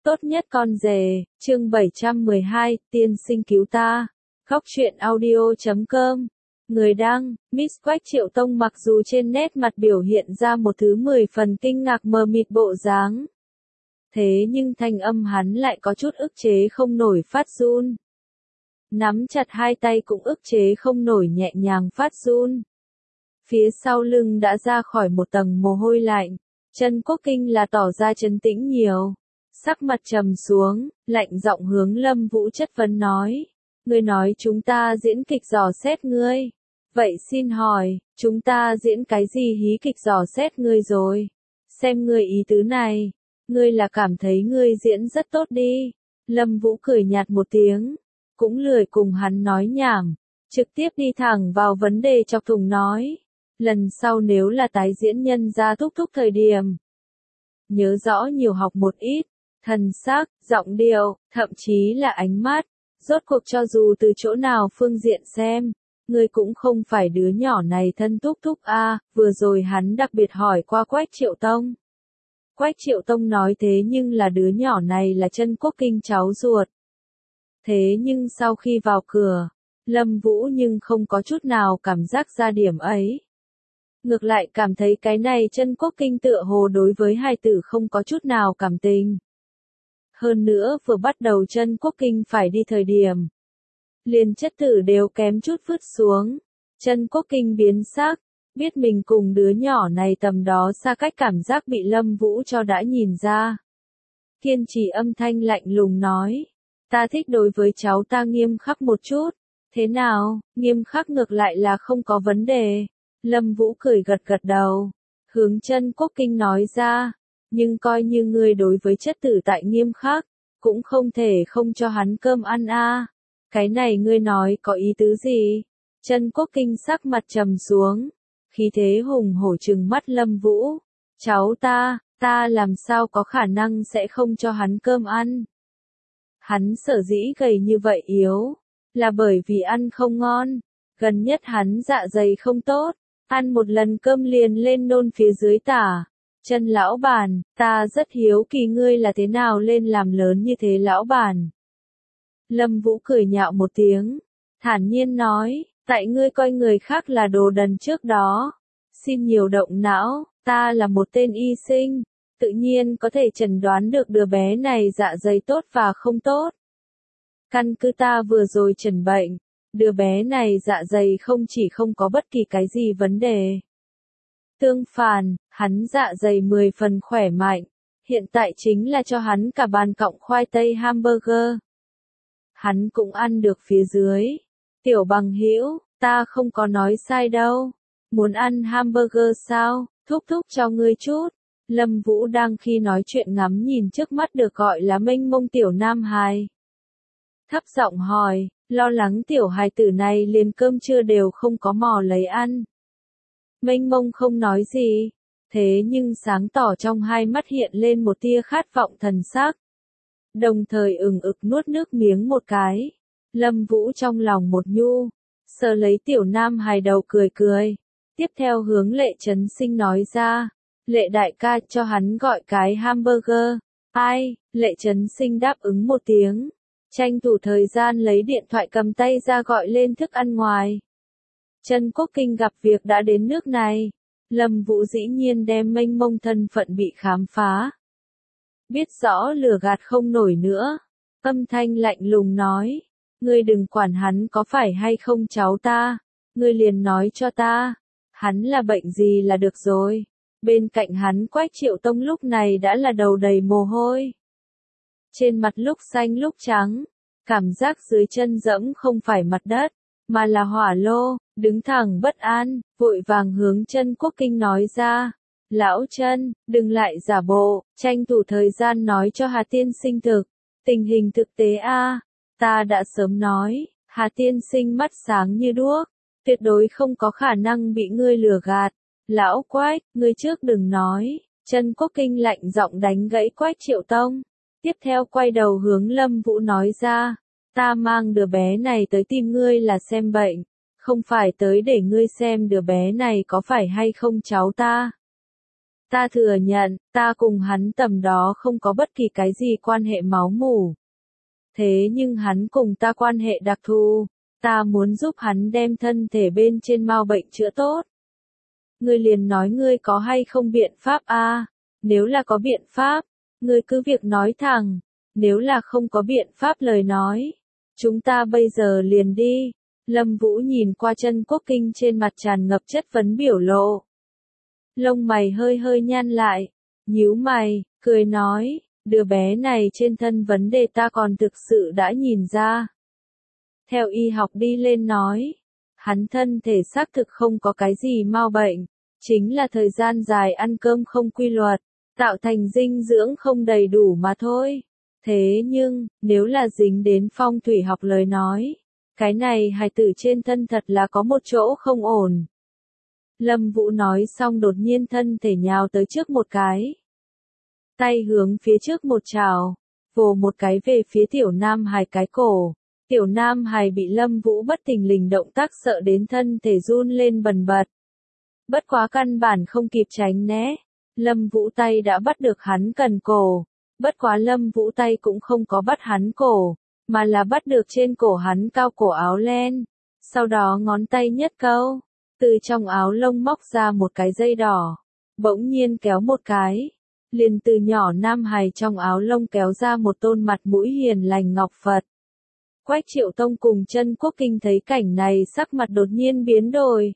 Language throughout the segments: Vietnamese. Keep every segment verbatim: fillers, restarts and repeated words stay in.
Tốt nhất con rể, chương bảy trăm mười hai, tiên sinh cứu ta. Góc truyện audio chấm com. Người đăng, Miss Quách Triệu Tông mặc dù trên nét mặt biểu hiện ra một thứ mười phần kinh ngạc mờ mịt bộ dáng. Thế nhưng thanh âm hắn lại có chút ức chế không nổi phát run. Nắm chặt hai tay cũng ức chế không nổi nhẹ nhàng phát run. Phía sau lưng đã ra khỏi một tầng mồ hôi lạnh. Trần Quốc Kinh là tỏ ra trấn tĩnh nhiều. Sắc mặt trầm xuống, lạnh giọng hướng Lâm Vũ chất vấn nói. Ngươi nói chúng ta diễn kịch dò xét ngươi. Vậy xin hỏi, chúng ta diễn cái gì hí kịch dò xét ngươi rồi? Xem ngươi ý tứ này. Ngươi là cảm thấy ngươi diễn rất tốt đi. Lâm Vũ cười nhạt một tiếng. Cũng lười cùng hắn nói nhảm. Trực tiếp đi thẳng vào vấn đề chọc thùng nói. Lần sau nếu là tái diễn nhân gia thúc thúc thời điểm. Nhớ rõ nhiều học một ít. Thần sắc, giọng điệu, thậm chí là ánh mắt. Rốt cuộc cho dù từ chỗ nào phương diện xem, ngươi cũng không phải đứa nhỏ này thân thúc thúc a. Vừa rồi hắn đặc biệt hỏi qua Quách Triệu Tông. Quách Triệu Tông nói thế nhưng là đứa nhỏ này là Trân Quốc Kinh cháu ruột. Thế nhưng sau khi vào cửa, Lâm Vũ nhưng không có chút nào cảm giác ra điểm ấy. Ngược lại cảm thấy cái này Trân Quốc Kinh tựa hồ đối với hài tử không có chút nào cảm tình. Hơn nữa vừa bắt đầu Trân Quốc Kinh phải đi thời điểm. Liền chất tử đều kém chút vứt xuống. Trân Quốc Kinh biến sắc, biết mình cùng đứa nhỏ này tầm đó xa cách cảm giác bị Lâm Vũ cho đã nhìn ra. Kiên trì âm thanh lạnh lùng nói. Ta thích đối với cháu ta nghiêm khắc một chút. Thế nào, nghiêm khắc ngược lại là không có vấn đề. Lâm Vũ cười gật gật đầu. Hướng Trân Quốc Kinh nói ra. Nhưng coi như ngươi đối với chất tử tại nghiêm khắc, cũng không thể không cho hắn cơm ăn a. Cái này ngươi nói có ý tứ gì? Trân Quốc Kinh sắc mặt trầm xuống, khí thế hùng hổ trừng mắt Lâm Vũ. Cháu ta, ta làm sao có khả năng sẽ không cho hắn cơm ăn? Hắn sở dĩ gầy như vậy yếu, là bởi vì ăn không ngon. Gần nhất hắn dạ dày không tốt, ăn một lần cơm liền lên nôn phía dưới tả. Trân lão bản, ta rất hiếu kỳ ngươi là thế nào lên làm lớn như thế lão bản. Lâm Vũ cười nhạo một tiếng, thản nhiên nói, tại ngươi coi người khác là đồ đần trước đó. Xin nhiều động não, ta là một tên y sinh, tự nhiên có thể chẩn đoán được đứa bé này dạ dày tốt và không tốt. Căn cứ ta vừa rồi chẩn bệnh, đứa bé này dạ dày không chỉ không có bất kỳ cái gì vấn đề. Tương phản, hắn dạ dày mười phần khỏe mạnh, hiện tại chính là cho hắn cả bàn cọng khoai tây hamburger. Hắn cũng ăn được phía dưới. Tiểu bằng hữu, ta không có nói sai đâu. Muốn ăn hamburger sao, thúc thúc cho ngươi chút. Lâm Vũ đang khi nói chuyện ngắm nhìn trước mắt được gọi là mênh mông tiểu nam hài. Thấp giọng hỏi, lo lắng tiểu hài tử này liền cơm trưa đều không có mò lấy ăn. Mênh mông không nói gì, thế nhưng sáng tỏ trong hai mắt hiện lên một tia khát vọng thần sắc. Đồng thời ừng ực nuốt nước miếng một cái. Lâm Vũ trong lòng một nhu, sờ lấy tiểu nam hài đầu cười cười. Tiếp theo hướng Lệ Trấn Sinh nói ra, Lệ đại ca cho hắn gọi cái hamburger. Ai, Lệ Trấn Sinh đáp ứng một tiếng. Tranh thủ thời gian lấy điện thoại cầm tay ra gọi lên thức ăn ngoài. Trân Quốc Kinh gặp việc đã đến nước này. Lâm Vũ dĩ nhiên đem mênh mông thân phận bị khám phá. Biết rõ lừa gạt không nổi nữa. Âm thanh lạnh lùng nói. Ngươi đừng quản hắn có phải hay không cháu ta. Ngươi liền nói cho ta. Hắn là bệnh gì là được rồi. Bên cạnh hắn Quách Triệu Tông lúc này đã là đầu đầy mồ hôi. Trên mặt lúc xanh lúc trắng. Cảm giác dưới chân dẫm không phải mặt đất, mà là hỏa lô. Đứng thẳng bất an, vội vàng hướng Trân Quốc Kinh nói ra. Lão Trân, đừng lại giả bộ, tranh thủ thời gian nói cho Hà Tiên Sinh thực. Tình hình thực tế a, ta đã sớm nói, Hà Tiên Sinh mắt sáng như đuốc, tuyệt đối không có khả năng bị ngươi lừa gạt. Lão Quách, ngươi trước đừng nói. Trân Quốc Kinh lạnh giọng đánh gãy Quách Triệu Tông. Tiếp theo quay đầu hướng Lâm Vũ nói ra. Ta mang đứa bé này tới tìm ngươi là xem bệnh. Không phải tới để ngươi xem đứa bé này có phải hay không cháu ta. Ta thừa nhận, ta cùng hắn tầm đó không có bất kỳ cái gì quan hệ máu mủ. Thế nhưng hắn cùng ta quan hệ đặc thù, ta muốn giúp hắn đem thân thể bên trên mau bệnh chữa tốt. Ngươi liền nói ngươi có hay không biện pháp a? Nếu là có biện pháp, ngươi cứ việc nói thẳng, nếu là không có biện pháp lời nói, chúng ta bây giờ liền đi. Lâm Vũ nhìn qua Chân Quốc Kinh trên mặt tràn ngập chất vấn biểu lộ. Lông mày hơi hơi nhăn lại, nhíu mày, cười nói, đứa bé này trên thân vấn đề ta còn thực sự đã nhìn ra. Theo y học đi lên nói, hắn thân thể xác thực không có cái gì mau bệnh, chính là thời gian dài ăn cơm không quy luật, tạo thành dinh dưỡng không đầy đủ mà thôi. Thế nhưng, nếu là dính đến phong thủy học lời nói, cái này hài tử trên thân thật là có một chỗ không ổn. Lâm Vũ nói xong đột nhiên thân thể nhào tới trước một cái. Tay hướng phía trước một trào, vồ một cái về phía tiểu nam hài cái cổ. Tiểu nam hài bị Lâm Vũ bất thình lình động tác sợ đến thân thể run lên bần bật. Bất quá căn bản không kịp tránh né. Lâm Vũ tay đã bắt được hắn cần cổ. Bất quá Lâm Vũ tay cũng không có bắt hắn cổ, mà là bắt được trên cổ hắn cao cổ áo len. Sau đó ngón tay nhất câu, từ trong áo lông móc ra một cái dây đỏ. Bỗng nhiên kéo một cái, liền từ nhỏ nam hài trong áo lông kéo ra một tôn mặt mũi hiền lành ngọc Phật. Quách Triệu Tông cùng Chân Quốc Kinh thấy cảnh này sắc mặt đột nhiên biến đổi.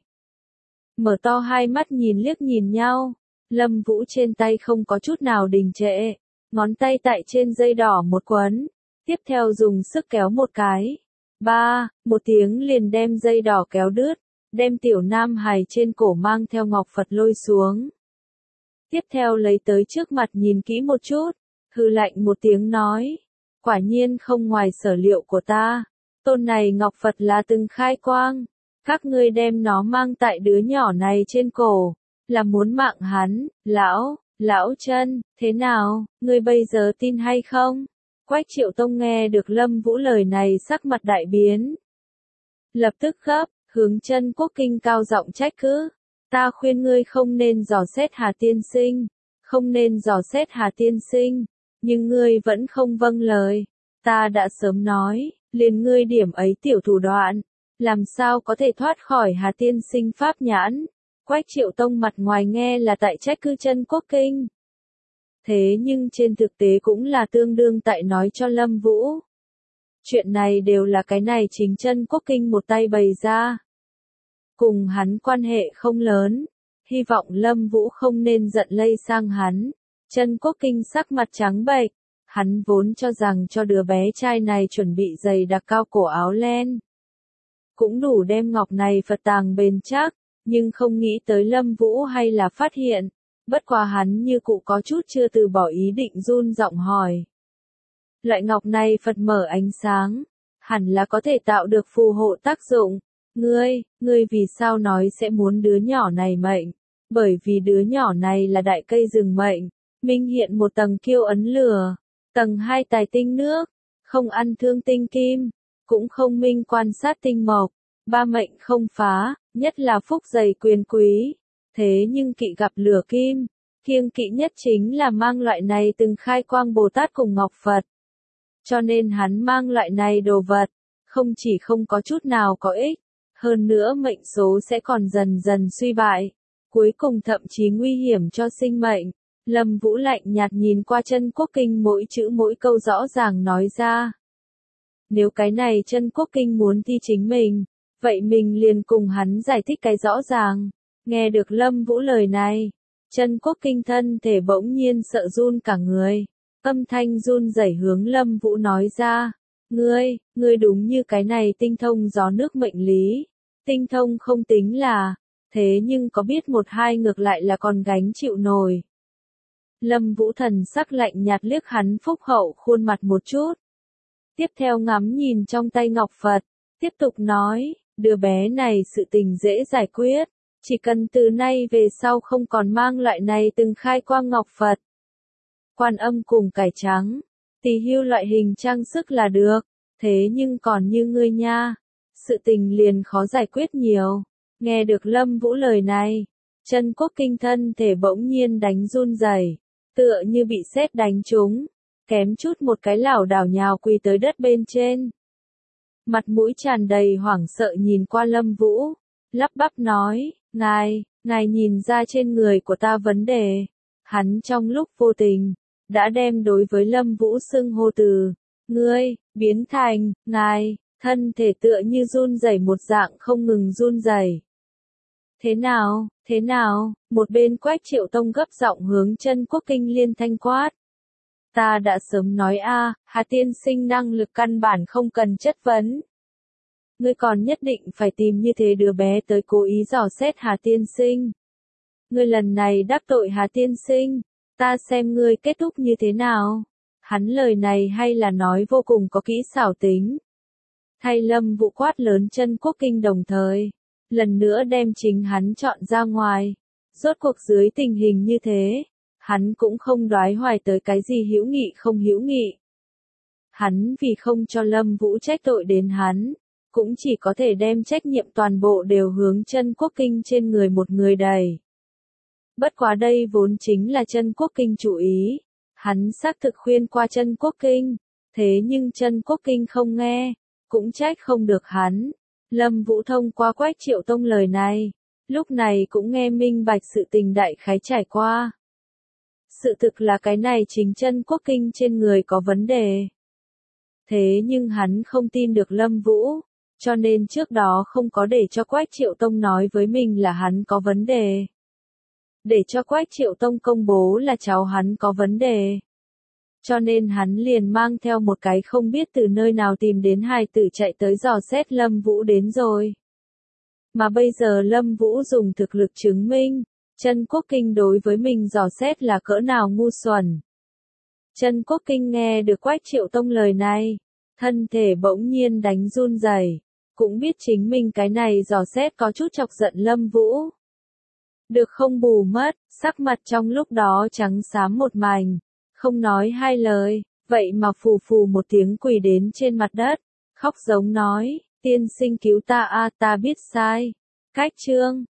Mở to hai mắt nhìn liếc nhìn nhau, Lâm Vũ trên tay không có chút nào đình trệ, ngón tay tại trên dây đỏ một quấn, tiếp theo dùng sức kéo một cái. Ba, một tiếng liền đem dây đỏ kéo đứt, đem tiểu nam hài trên cổ mang theo ngọc Phật lôi xuống. Tiếp theo lấy tới trước mặt nhìn kỹ một chút, hừ lạnh một tiếng nói, quả nhiên không ngoài sở liệu của ta, tôn này ngọc Phật là từng khai quang, các ngươi đem nó mang tại đứa nhỏ này trên cổ, là muốn mạng hắn. Lão, lão Chân, thế nào, ngươi bây giờ tin hay không? Quách Triệu Tông nghe được Lâm Vũ lời này sắc mặt đại biến. Lập tức gấp, hướng Chân Quốc Kinh cao giọng trách cứ. Ta khuyên ngươi không nên dò xét Hà tiên sinh, không nên dò xét Hà tiên sinh, nhưng ngươi vẫn không vâng lời. Ta đã sớm nói, liền ngươi điểm ấy tiểu thủ đoạn, làm sao có thể thoát khỏi Hà tiên sinh pháp nhãn. Quách Triệu Tông mặt ngoài nghe là tại trách cứ Chân Quốc Kinh. Thế nhưng trên thực tế cũng là tương đương tại nói cho Lâm Vũ. Chuyện này đều là cái này chính Chân Quốc Kinh một tay bày ra. Cùng hắn quan hệ không lớn, hy vọng Lâm Vũ không nên giận lây sang hắn. Chân Quốc Kinh sắc mặt trắng bệch, hắn vốn cho rằng cho đứa bé trai này chuẩn bị giày đặc cao cổ áo len. Cũng đủ đem ngọc này Phật tàng bền chắc, nhưng không nghĩ tới Lâm Vũ hay là phát hiện, bất quá hắn như cụ có chút chưa từ bỏ ý định run giọng hỏi. Loại ngọc này Phật mở ánh sáng, hẳn là có thể tạo được phù hộ tác dụng. Ngươi, ngươi vì sao nói sẽ muốn đứa nhỏ này mệnh? Bởi vì đứa nhỏ này là đại cây rừng mệnh, minh hiện một tầng kiêu ấn lửa, tầng hai tài tinh nước, không ăn thương tinh kim, cũng không minh quan sát tinh mộc, ba mệnh không phá, nhất là phúc dày quyền quý. Thế nhưng kỵ gặp lửa kim, kiêng kỵ nhất chính là mang loại này từng khai quang Bồ Tát cùng Ngọc Phật. Cho nên hắn mang loại này đồ vật, không chỉ không có chút nào có ích, hơn nữa mệnh số sẽ còn dần dần suy bại, cuối cùng thậm chí nguy hiểm cho sinh mệnh. Lâm Vũ lạnh nhạt nhìn qua Chân Quốc Kinh mỗi chữ mỗi câu rõ ràng nói ra. Nếu cái này Chân Quốc Kinh muốn thi chính mình, vậy mình liền cùng hắn giải thích cái rõ ràng. Nghe được Lâm Vũ lời này, Chân Quốc Kinh thân thể bỗng nhiên sợ run cả người, âm thanh run rẩy hướng Lâm Vũ nói ra. Ngươi, ngươi đúng như cái này tinh thông gió nước mệnh lý. Tinh thông không tính là, thế nhưng có biết một hai ngược lại là còn gánh chịu nổi. Lâm Vũ thần sắc lạnh nhạt liếc hắn phúc hậu khuôn mặt một chút. Tiếp theo ngắm nhìn trong tay ngọc Phật, tiếp tục nói, đứa bé này sự tình dễ giải quyết, chỉ cần từ nay về sau không còn mang loại này từng khai quang ngọc Phật. Quan âm cùng cải trắng, tỳ hưu loại hình trang sức là được, thế nhưng còn như ngươi nha, sự tình liền khó giải quyết nhiều. Nghe được Lâm Vũ lời này, Chân Quốc Kinh thân thể bỗng nhiên đánh run rẩy, tựa như bị sét đánh trúng, kém chút một cái lảo đảo nhào quỳ tới đất bên trên. Mặt mũi tràn đầy hoảng sợ nhìn qua Lâm Vũ, lắp bắp nói, ngài, ngài nhìn ra trên người của ta vấn đề. Hắn trong lúc vô tình, đã đem đối với Lâm Vũ xưng hô từ, ngươi, biến thành, ngài, thân thể tựa như run rẩy một dạng không ngừng run rẩy. Thế nào, thế nào, một bên Quách Triệu Tông gấp giọng hướng Chân Quốc Kinh liên thanh quát. Ta đã sớm nói a, Hà tiên sinh năng lực căn bản không cần chất vấn. Ngươi còn nhất định phải tìm như thế đứa bé tới cố ý dò xét Hà tiên sinh. Ngươi lần này đắc tội Hà tiên sinh, ta xem ngươi kết thúc như thế nào. Hắn lời này hay là nói vô cùng có kỹ xảo tính. Thay Lâm Vũ quát lớn Chân Quốc Kinh đồng thời, lần nữa đem chính hắn chọn ra ngoài. Rốt cuộc dưới tình hình như thế, hắn cũng không đoái hoài tới cái gì hữu nghị không hữu nghị. Hắn vì không cho Lâm Vũ trách tội đến hắn, cũng chỉ có thể đem trách nhiệm toàn bộ đều hướng Chân Quốc Kinh trên người một người đầy. Bất quá đây vốn chính là Chân Quốc Kinh chủ ý, hắn xác thực khuyên qua Chân Quốc Kinh, thế nhưng Chân Quốc Kinh không nghe, cũng trách không được hắn. Lâm Vũ thông qua Quách Triệu Tông lời này, lúc này cũng nghe minh bạch sự tình đại khái trải qua. Sự thực là cái này chính Chân Quốc Kinh trên người có vấn đề. Thế nhưng hắn không tin được Lâm Vũ, cho nên trước đó không có để cho Quách Triệu Tông nói với mình là hắn có vấn đề. Để cho Quách Triệu Tông công bố là cháu hắn có vấn đề. Cho nên hắn liền mang theo một cái không biết từ nơi nào tìm đến hài tử chạy tới dò xét Lâm Vũ đến rồi. Mà bây giờ Lâm Vũ dùng thực lực chứng minh, Chân Quốc Kinh đối với mình dò xét là cỡ nào ngu xuẩn. Chân Quốc Kinh nghe được Quách Triệu Tông lời này, thân thể bỗng nhiên đánh run rẩy, cũng biết chính mình cái này dò xét có chút chọc giận Lâm Vũ. Được không bù mất, sắc mặt trong lúc đó trắng xám một mảnh, không nói hai lời, vậy mà phù phù một tiếng quỳ đến trên mặt đất, khóc giống nói, tiên sinh cứu ta a, ta biết sai. Cách chương